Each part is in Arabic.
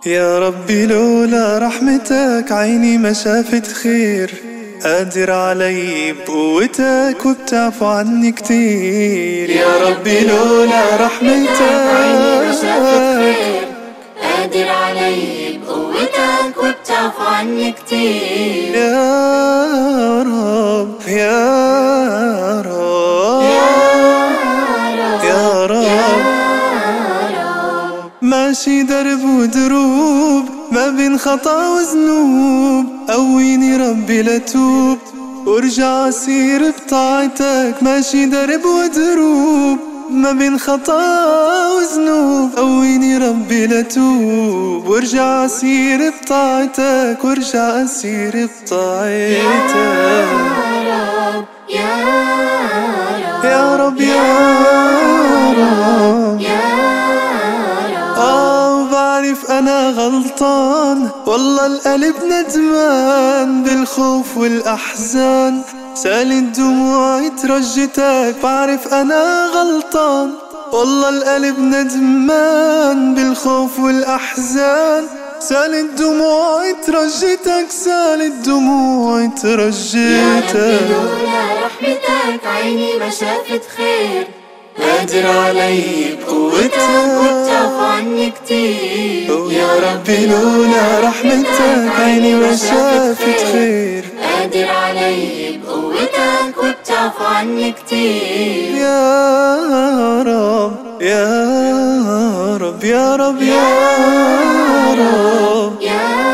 يا ربي لولا رحمتك عيني ما شافت خير، قادر علي بقوتك وبتعفو عني كتير. يا ربي لولا رحمتك عيني ما شافت خير، قادر علي بقوتك وبتعفو عني كتير. يا رب يا رب يا رب ماشي درب ودروب ما بين خطا وذنوب، قويني ربي لتوب وارجع اسير بطاعتك. ماشي درب ودروب ما بين خطا وذنوب، قويني ربي لتوب وارجع اسير بطاعتك، وارجع اسير بطاعتك. يا رب يا رب يا رب وبعرف أنا غلطان، والله القلب ندمان بالخوف والأحزان، سالت دموعي ترجتك. بعرف أنا غلطان، والله القلب ندمان بالخوف والأحزان، سالت دموعي ترجتك، سالت دموعي ترجتك. يا ربي لولا رحمتك عيني ما شافت خير، قادر علي بقوتك وبتعفو عني كتير. يا ربي لولا رحمتك عيني ما شافت خير، قادر علي بقوتك وبتعفو عني كتير. يا رب يا رب يا رب يا رب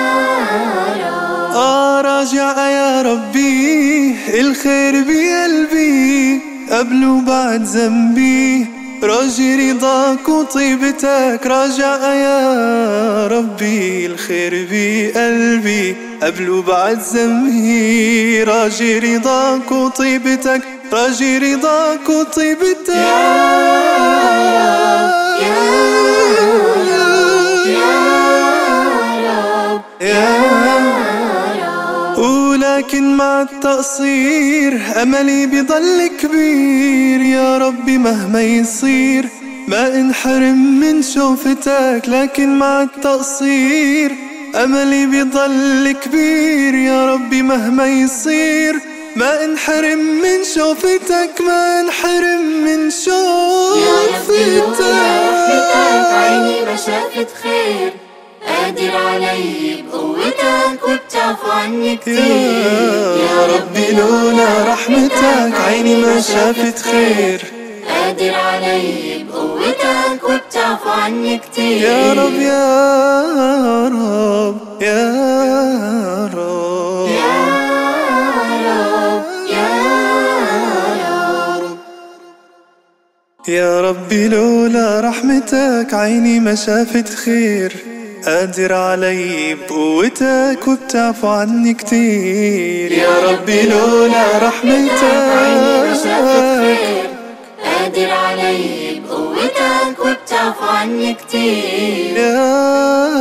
راجع يا ربي الخير بقلبي قبل وبعد ذنبي، راجي رضاك وطيبتك. راجع يا ربي الخير بقلبي قبل وبعد ذنبي، راجي رضاك وطيبتك، راجي رضاك وطيبتك. ولكن مع التقصير أملي بضل كبير، يا ربي مهما يصير ما انحرم من شوفتك. لكن مع التقصير أملي بضل كبير، يا ربي مهما يصير ما انحرم من شوفتك، ما انحرم من شوفتك. يا ربي لولا رحمتك عيني ما شافت خير، قادر علي بقوتك وبتعفو عني كتير. يا ربي لولا رحمتك عيني ما شافت خير، قادر علي بقوتك وبتعفو عني كتير. يا رب يا رب يا رب يا ربي لولا رحمتك عيني ما شافت خير، قادر علي بقوتك وبتعفو عني كتير. يا ربي لولا رحمتك عيني ما شافت خير، قادر علي بقوتك وبتعفو عني كتير. يا